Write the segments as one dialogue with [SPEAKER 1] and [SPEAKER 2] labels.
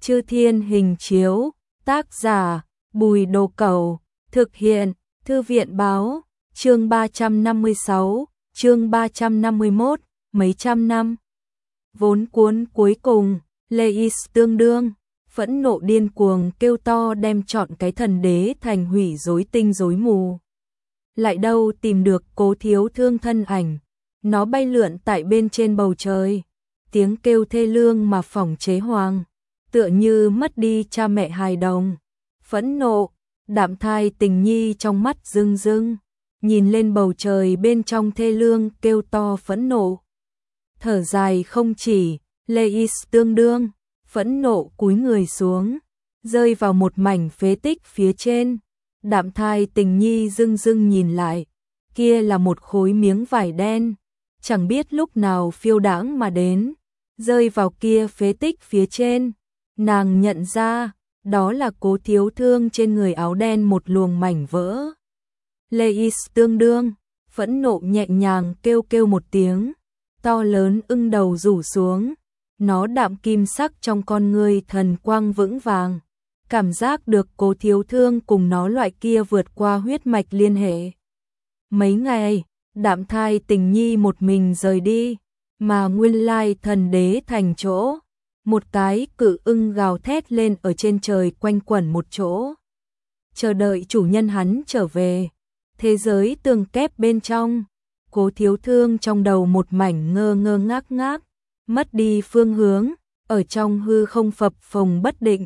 [SPEAKER 1] Chư Thiên Hình Chiếu, tác giả, Bùi Đồ Cẩu, thực hiện, Thư viện Báo, chương 356, chương 351, mấy trăm năm. Vốn cuốn cuối cùng, Leis tương đương, phẫn nộ điên cuồng kêu to đem trọn cái thần đế thành hủy rối tinh rối mù. Lại đâu tìm được Cố Thiếu Thương thân ảnh, nó bay lượn tại bên trên bầu trời, tiếng kêu thê lương mà phỏng chế hoàng, tựa như mất đi cha mẹ hài đồng. Phẫn nộ, Đạm Thai Tình Nhi trong mắt rưng rưng, nhìn lên bầu trời bên trong thê lương kêu to phẫn nộ. Thở dài không chỉ, Leis tương đương, phẫn nộ cúi người xuống, rơi vào một mảnh phế tích phía trên. Đạm Thai Tình Nhi rưng rưng nhìn lại, kia là một khối miếng vải đen, chẳng biết lúc nào phiêu đãng mà đến, rơi vào kia phế tích phía trên. Nàng nhận ra, đó là Cố Thiếu Thương trên người áo đen một luồng mảnh vỡ. Leis tương đương, phẫn nộ nhẹ nhàng kêu kêu một tiếng, to lớn ưng đầu rủ xuống, nó đạm kim sắc trong con ngươi thần quang vững vàng, cảm giác được Cố Thiếu Thương cùng nó loại kia vượt qua huyết mạch liên hệ. Mấy ngày, Đạm Thai Tình Nhi một mình rời đi, mà nguyên lai thần đế thành chỗ. Một cái cự ưng gào thét lên ở trên trời quanh quẩn một chỗ, chờ đợi chủ nhân hắn trở về. Thế giới tường kép bên trong, Cố Thiếu Thương trong đầu một mảnh ngơ ngơ ngác ngác, mất đi phương hướng, ở trong hư không phập phồng bất định.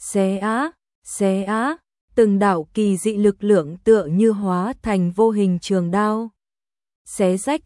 [SPEAKER 1] Xé á, từng đạo kỳ dị lực lượng tựa như hóa thành vô hình trường đao, xé rách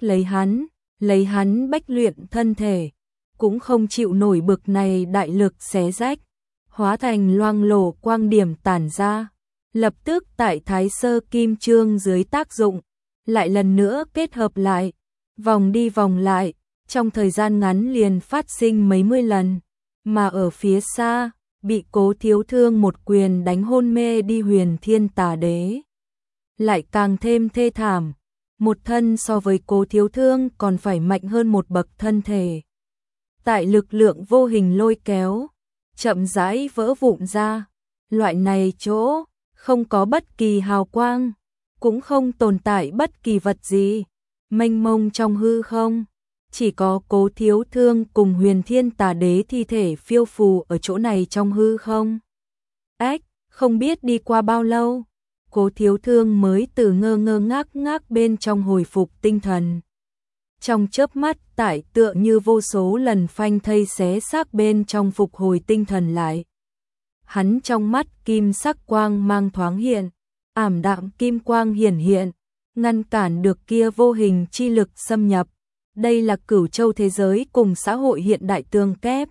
[SPEAKER 1] lấy hắn bách luyện thân thể, cũng không chịu nổi bực này đại lực xé rách, hóa thành loang lổ quang điểm tản ra, lập tức tại Thái Sơ Kim Chương dưới tác dụng, lại lần nữa kết hợp lại, vòng đi vòng lại, trong thời gian ngắn liền phát sinh mấy mươi lần, mà ở phía xa, bị Cố Thiếu Thương một quyền đánh hôn mê đi Huyền Thiên Tà Đế. Lại càng thêm thê thảm, một thân so với Cố Thiếu Thương còn phải mạnh hơn một bậc thân thể. Tại lực lượng vô hình lôi kéo, chậm rãi vỡ vụn ra, loại này chỗ, không có bất kỳ hào quang, cũng không tồn tại bất kỳ vật gì, mênh mông trong hư không, chỉ có Cố Thiếu Thương cùng Huyền Thiên Tà Đế thi thể phiêu phù ở chỗ này trong hư không. Không biết đi qua bao lâu, Cố Thiếu Thương mới từ ngơ ngơ ngác ngác bên trong hồi phục tinh thần. Trong chớp mắt tại tựa như vô số lần phanh thây xé xác bên trong phục hồi tinh thần lại. Hắn trong mắt kim sắc quang mang thoáng hiện, ảm đạm kim quang hiển hiện, ngăn cản được kia vô hình chi lực xâm nhập. Đây là Cửu Châu thế giới cùng xã hội hiện đại tương kép.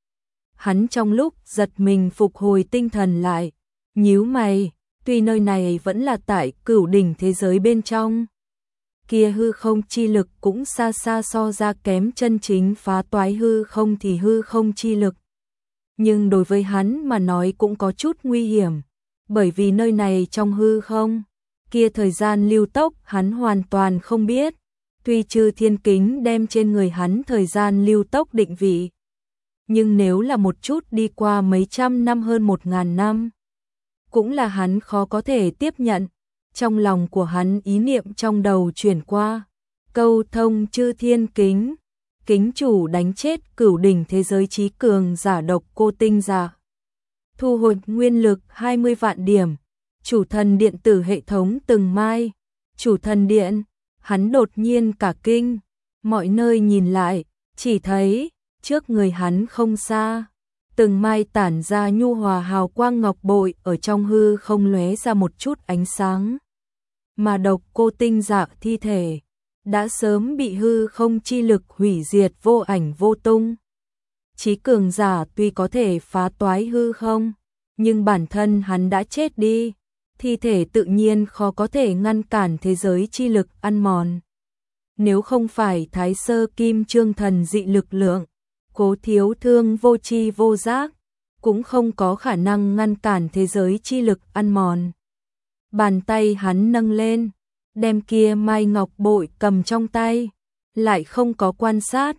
[SPEAKER 1] Hắn trong lúc giật mình phục hồi tinh thần lại, nhíu mày, tuy nơi này vẫn là tại Cửu Đỉnh thế giới bên trong, kia hư không chi lực cũng xa xa so ra kém chân chính phá toái hư không thì hư không chi lực. Nhưng đối với hắn mà nói cũng có chút nguy hiểm, bởi vì nơi này trong hư không, kia thời gian lưu tốc hắn hoàn toàn không biết. Tuy Chư Thiên Kính đem trên người hắn thời gian lưu tốc định vị, nhưng nếu là một chút đi qua mấy trăm năm hơn 1000 năm, cũng là hắn khó có thể tiếp nhận. Trong lòng của hắn ý niệm trong đầu chuyển qua, câu thông Chư Thiên Kính, kính chủ đánh chết Cửu Đỉnh thế giới trí cường giả Độc Cô Tinh giả, thu hồi nguyên lực 20 vạn điểm, chủ thần điện tử hệ thống từng mai, chủ thần điện. Hắn đột nhiên cả kinh, mọi nơi nhìn lại, chỉ thấy trước người hắn không xa, từng mai tản ra nhu hòa hào quang ngọc bội ở trong hư không lóe ra một chút ánh sáng. Mà Độc Cô Tinh giả thi thể đã sớm bị hư không chi lực hủy diệt vô ảnh vô tung. Chí cường giả tuy có thể phá toái hư không, nhưng bản thân hắn đã chết đi, thi thể tự nhiên khó có thể ngăn cản thế giới chi lực ăn mòn. Nếu không phải Thái Sơ Kim Chương thần dị lực lượng, Cố Thiếu Thương vô tri vô giác, cũng không có khả năng ngăn cản thế giới chi lực ăn mòn. Bàn tay hắn nâng lên, đem kia mai ngọc bội cầm trong tay, lại không có quan sát,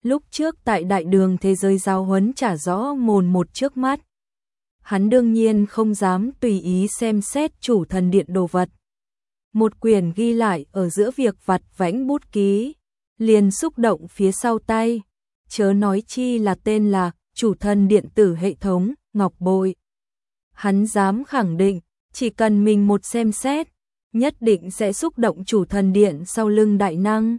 [SPEAKER 1] lúc trước tại đại đường thế giới giáo huấn trả rõ mồn một trước mắt. Hắn đương nhiên không dám tùy ý xem xét chủ thần điện đồ vật. Một quyển ghi lại ở giữa việc vặt vãnh bút ký, liền xúc động phía sau tay, chớ nói chi là tên là chủ thần điện tử hệ thống, ngọc bội. Hắn dám khẳng định, chỉ cần mình một xem xét, nhất định sẽ xúc động chủ thần điện sau lưng đại năng.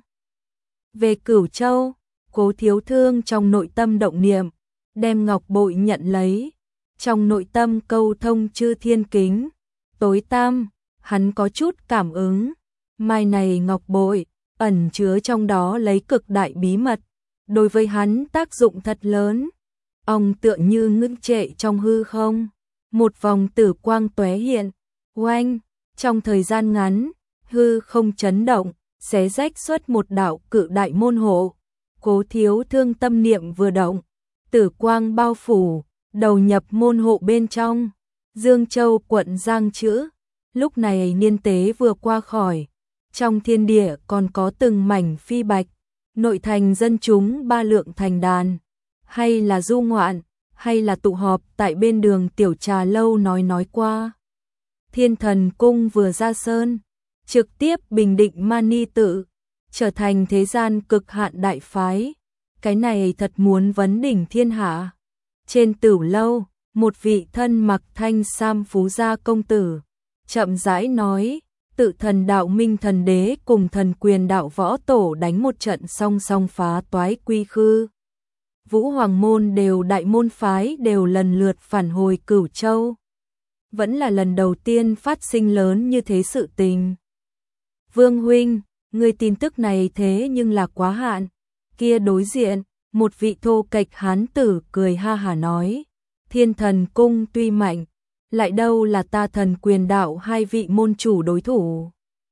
[SPEAKER 1] Về Cửu Châu, Cố Thiếu Thương trong nội tâm động niệm, đem ngọc bội nhận lấy, trong nội tâm câu thông chư thiên kính, tối tam, hắn có chút cảm ứng, mai này ngọc bội, ẩn chứa trong đó lấy cực đại bí mật, đối với hắn tác dụng thật lớn. Ông tựa như ngưng trệ trong hư không, một vòng tử quang tóe hiện, oanh, trong thời gian ngắn, hư không chấn động, xé rách xuất một đạo cự đại môn hộ. Cố Thiếu Thương tâm niệm vừa động, tử quang bao phủ, đầu nhập môn hộ bên trong. Dương Châu quận Giang Chữ, lúc này niên tế vừa qua khỏi, trong thiên địa còn có từng mảnh phi bạch, nội thành dân chúng ba lượng thành đàn, hay là du ngoạn, hay là tụ họp tại bên đường tiểu trà lâu nói qua. Thiên Thần Cung vừa ra sơn, trực tiếp bình định Mani Tự, trở thành thế gian cực hạn đại phái. Cái này thật muốn vấn đỉnh thiên hạ. Trên Tửu lâu, một vị thân mặc thanh sam phú gia công tử, chậm rãi nói, tự thần đạo Minh Thần Đế cùng thần quyền đạo Võ Tổ đánh một trận song song phá toái quy khư. Vũ Hoàng môn đều đại môn phái đều lần lượt phản hồi Cửu Châu. Vẫn là lần đầu tiên phát sinh lớn như thế sự tình. Vương huynh, người tin tức này thế nhưng là quá hạn. Kia đối diện, một vị thô kệch hán tử cười ha hả nói, Thiên Thần Cung tuy mạnh, lại đâu là ta thần quyền đạo hai vị môn chủ đối thủ.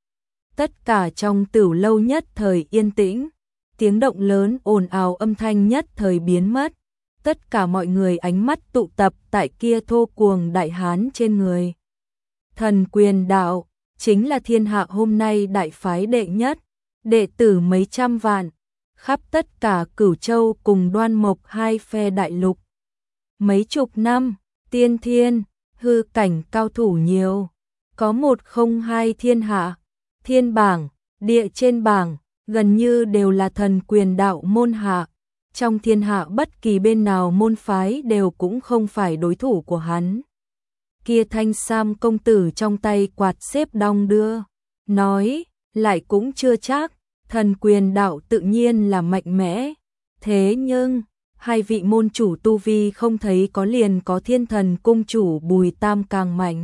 [SPEAKER 1] Tất cả trong Tửu lâu nhất thời yên tĩnh, tiếng động lớn ồn ào âm thanh nhất thời biến mất, tất cả mọi người ánh mắt tụ tập tại kia thô cuồng đại hán trên người. Thần quyền đạo, chính là thiên hạ hôm nay đại phái đệ nhất, đệ tử mấy trăm vạn, khắp tất cả Cửu Châu cùng Đoan Mộc hai phe đại lục. Mấy chục năm, tiên thiên, hư cảnh cao thủ nhiều, có 102 thiên hạ, thiên bảng, địa trên bảng, gần như đều là thần quyền đạo môn hạ. Trong thiên hạ bất kỳ bên nào môn phái đều cũng không phải đối thủ của hắn. Kia thanh sam công tử trong tay quạt xếp đong đưa, nói, lại cũng chưa chắc, thần quyền đạo tự nhiên là mạnh mẽ. Thế nhưng, hai vị môn chủ tu vi không thấy có liền có Thiên Thần Cung chủ Bùi Tam càng mạnh.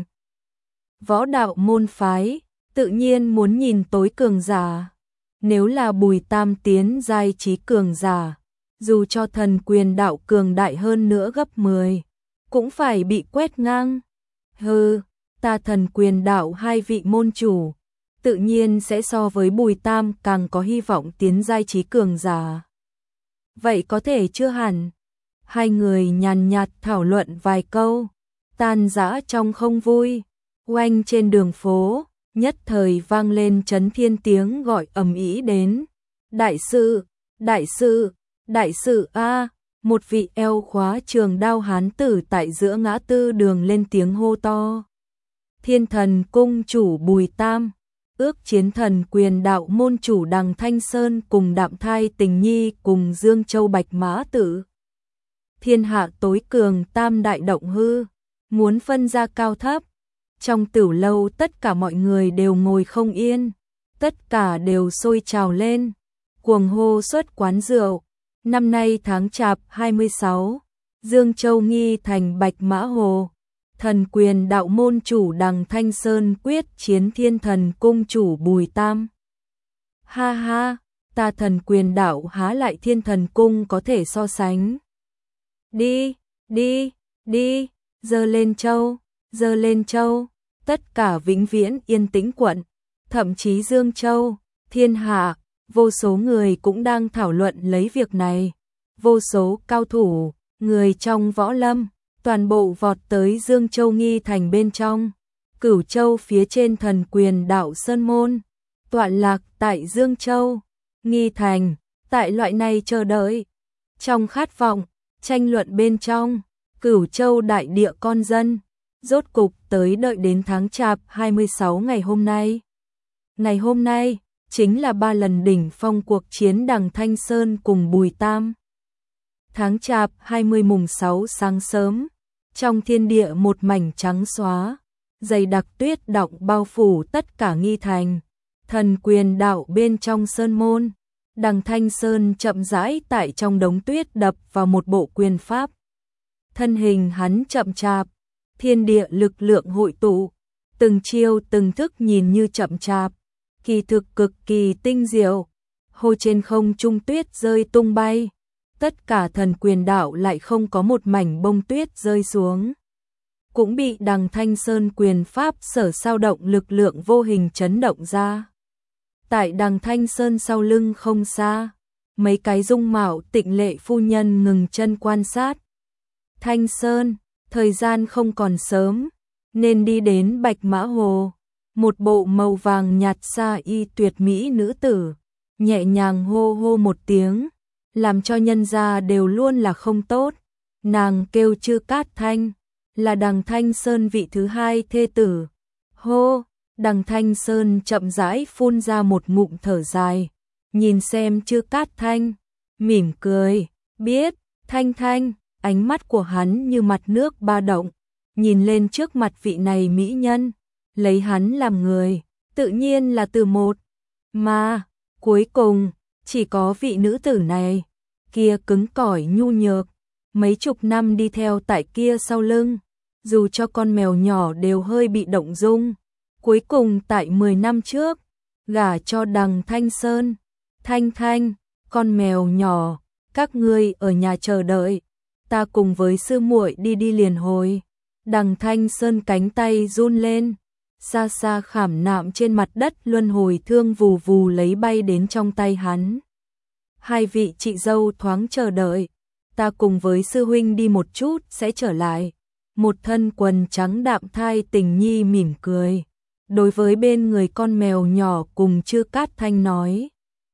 [SPEAKER 1] Võ đạo môn phái, tự nhiên muốn nhìn tối cường giả. Nếu là Bùi Tam tiến giai trí cường giả, dù cho thần quyền đạo cường đại hơn nữa gấp 10, cũng phải bị quét ngang. Hừ, ta thần quyền đạo hai vị môn chủ, tự nhiên sẽ so với Bùi Tam càng có hy vọng tiến giai trí cường giả. Vậy có thể chưa hẳn. Hai người nhàn nhạt thảo luận vài câu, tan rã trong không vui. Oanh trên đường phố, nhất thời vang lên chấn thiên tiếng gọi ầm ĩ đến. Đại sự, đại sự, đại sự a! Một vị eo khóa trường đao hán tử tại giữa ngã tư đường lên tiếng hô to. Thiên Thần Cung chủ Bùi Tam, ước chiến thần quyền đạo môn chủ Đằng Thanh Sơn cùng Đạm Thai Tình Nhi cùng Dương Châu Bạch Mã Tử. Thiên hạ tối cường tam đại động hư, muốn phân ra cao thấp. Trong Tửu lâu tất cả mọi người đều ngồi không yên, tất cả đều sôi trào lên, cuồng hô xuất quán rượu. Năm nay tháng Chạp 26, Dương Châu nghi thành Bạch Mã Hồ, thần quyền đạo môn chủ Đằng Thanh Sơn quyết chiến Thiên Thần Cung chủ Bùi Tam. Ha ha, ta thần quyền đạo há lại Thiên Thần Cung có thể so sánh. Đi, đi, đi, giơ lên châu, giơ lên châu. Tất cả vĩnh viễn yên tĩnh quận, thậm chí Dương Châu, thiên hạ, vô số người cũng đang thảo luận lấy việc này. Vô số cao thủ, người trong võ lâm, toàn bộ vọt tới Dương Châu nghi thành bên trong. Cửu Châu phía trên thần quyền đạo Sơn Môn, tọa lạc tại Dương Châu, nghi thành, tại loại này chờ đợi. Trong khát vọng, tranh luận bên trong, Cửu Châu đại địa con dân, rốt cục tới đợi đến tháng Chạp 26 ngày hôm nay. Ngày hôm nay, chính là 3 lần đỉnh phong cuộc chiến Đằng Thanh Sơn cùng Bùi Tam. Tháng Chạp 20 mùng 6 sáng sớm, trong thiên địa một mảnh trắng xóa, dày đặc tuyết đọng bao phủ tất cả nghi thành. Thần quyền đạo bên trong sơn môn, Đằng Thanh Sơn chậm rãi tại trong đống tuyết đập vào một bộ quyền pháp. Thân hình hắn chậm chạp, thiên địa lực lượng hội tụ, từng chiêu từng thức nhìn như chậm chạp, kỳ thực cực kỳ tinh diệu. Hô trên không trung tuyết rơi tung bay, tất cả thần quyền đạo lại không có một mảnh bông tuyết rơi xuống. Cũng bị Đằng Thanh Sơn quyền pháp sở sao động lực lượng vô hình chấn động ra. Tại Đằng Thanh Sơn sau lưng không xa, mấy cái dung mạo tịnh lệ phu nhân ngừng chân quan sát. Thanh Sơn, thời gian không còn sớm, nên đi đến Bạch Mã Hồ. Một bộ màu vàng nhạt sa y tuyệt mỹ nữ tử, nhẹ nhàng hô hô một tiếng, làm cho nhân gia đều luôn là không tốt. Nàng kêu Chư Cát Thanh, là Đằng Thanh Sơn vị thứ hai thê tử. Hô, Đằng Thanh Sơn chậm rãi phun ra một ngụm thở dài, nhìn xem Chư Cát Thanh, mỉm cười, biết, Thanh Thanh, ánh mắt của hắn như mặt nước ba động, nhìn lên trước mặt vị này mỹ nhân, lấy hắn làm người, tự nhiên là từ một, mà, cuối cùng, chỉ có vị nữ tử này, kia cứng cỏi nhu nhược, mấy chục năm đi theo tại kia sau lưng, dù cho con mèo nhỏ đều hơi bị động dung. Cuối cùng tại 10 năm trước, gả cho Đằng Thanh Sơn. Thanh Thanh, con mèo nhỏ, các ngươi ở nhà chờ đợi, ta cùng với sư muội đi liền hồi. Đằng Thanh Sơn cánh tay run lên, xa xa khảm nạm trên mặt đất luân hồi thương vù vù lấy bay đến trong tay hắn. Hai vị chị dâu thoáng chờ đợi, ta cùng với sư huynh đi một chút sẽ trở lại. Một thân quần trắng đạm thai tình nhi mỉm cười, đối với bên người con mèo nhỏ cùng Chư Cát Thanh nói.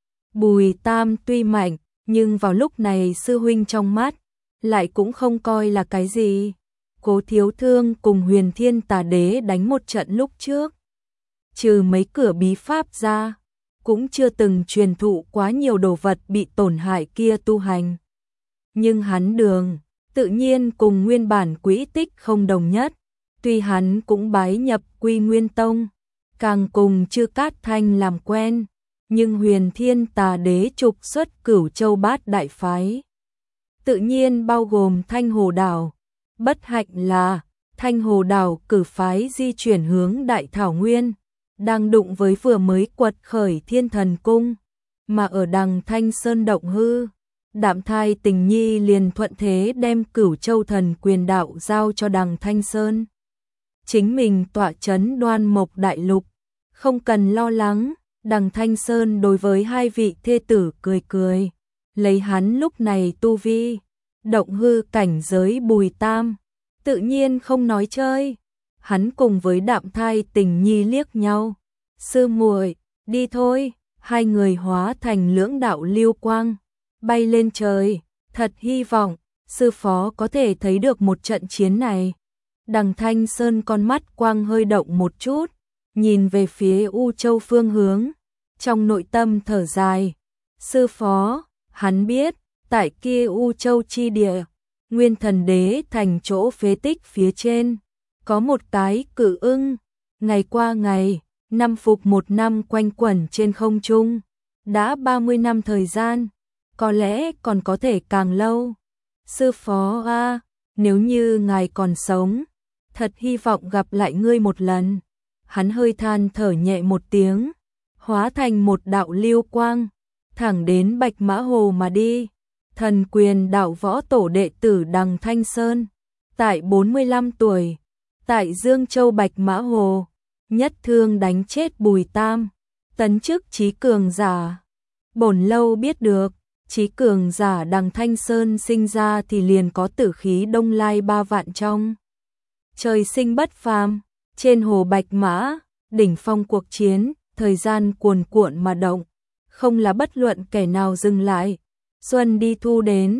[SPEAKER 1] Bùi Tam tuy mạnh, nhưng vào lúc này sư huynh trong mắt, lại cũng không coi là cái gì. Cố Thiếu Thương cùng Huyền Thiên Tà Đế đánh một trận lúc trước. Trừ mấy cửa bí pháp ra, cũng chưa từng truyền thụ quá nhiều đồ vật bị tổn hại kia tu hành. Nhưng hắn đường, tự nhiên cùng nguyên bản quỹ tích không đồng nhất. Tuy hắn cũng bái nhập Quy Nguyên Tông, càng cùng Chư Cát Thanh làm quen, nhưng Huyền Thiên Tà Đế trục xuất Cửu Châu Bát đại phái, tự nhiên bao gồm Thanh Hồ Đảo. Bất hạnh là Thanh Hồ Đảo cử phái di chuyển hướng Đại Thảo Nguyên, đang đụng với vừa mới quật khởi Thiên Thần Cung, mà ở Đằng Thanh Sơn động hư. Đạm thai tình nhi liền thuận thế đem Cửu Châu thần quyền đạo giao cho Đằng Thanh Sơn. Chính mình tọa chấn Đoan Mộc Đại Lục, không cần lo lắng. Đằng Thanh Sơn đối với hai vị thê tử cười cười, lấy hắn lúc này tu vi, động hư cảnh giới Bùi Tam, tự nhiên không nói chơi. Hắn cùng với Đạm thai tình nhi liếc nhau, sư muội, đi thôi. Hai người hóa thành lưỡng đạo lưu quang, bay lên trời. Thật hy vọng sư phó có thể thấy được một trận chiến này. Đằng Thanh Sơn con mắt quang hơi động một chút, nhìn về phía U Châu phương hướng, trong nội tâm thở dài. Sư phó, hắn biết, tại kia U Châu chi địa, Nguyên Thần Đế thành chỗ phế tích phía trên, có một cái cự ưng, ngày qua ngày, năm phục một năm quanh quẩn trên không trung, đã 30 năm thời gian, có lẽ còn có thể càng lâu. Sư phó a, nếu như ngài còn sống, thật hy vọng gặp lại ngươi một lần. Hắn hơi than thở nhẹ một tiếng, hóa thành một đạo lưu quang, thẳng đến Bạch Mã Hồ mà đi. Thần quyền đạo võ tổ đệ tử Đằng Thanh Sơn, tại 45 tuổi, tại Dương Châu Bạch Mã Hồ, nhất thương đánh chết Bùi Tam, tấn chức trí cường giả. Bổn lâu biết được, trí cường giả Đằng Thanh Sơn sinh ra thì liền có tử khí đông lai 3 vạn trong. Trời sinh bất phàm, trên hồ Bạch Mã, đỉnh phong cuộc chiến, thời gian cuồn cuộn mà động, không là bất luận kẻ nào dừng lại. Xuân đi thu đến,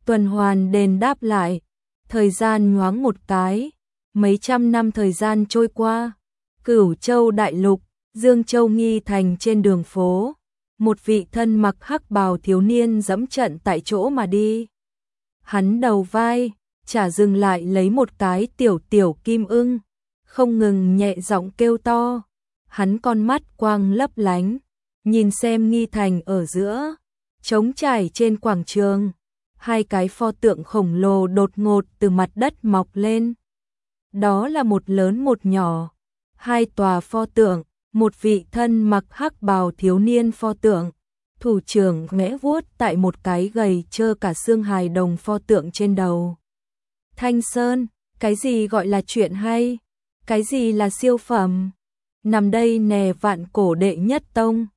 [SPEAKER 1] Tuần hoàn đền đáp lại, thời gian nhoáng một cái, mấy trăm năm thời gian trôi qua, Cửu Châu đại lục, Dương Châu Nghi thành trên đường phố, một vị thân mặc hắc bào thiếu niên dẫm trận tại chỗ mà đi. Hắn đầu vai, chả dừng lại lấy một cái tiểu tiểu kim ưng, không ngừng nhẹ giọng kêu to. Hắn con mắt quang lấp lánh, nhìn xem Nghi thành ở giữa, trống trải trên quảng trường, hai cái pho tượng khổng lồ đột ngột từ mặt đất mọc lên. Đó là một lớn một nhỏ, hai tòa pho tượng, một vị thân mặc hắc bào thiếu niên pho tượng, thủ trưởng khẽ vuốt tại một cái gầy trơ cả xương hài đồng pho tượng trên đầu. Thanh Sơn, cái gì gọi là chuyện hay? Cái gì là siêu phẩm? Nằm đây nè vạn cổ đệ nhất tông.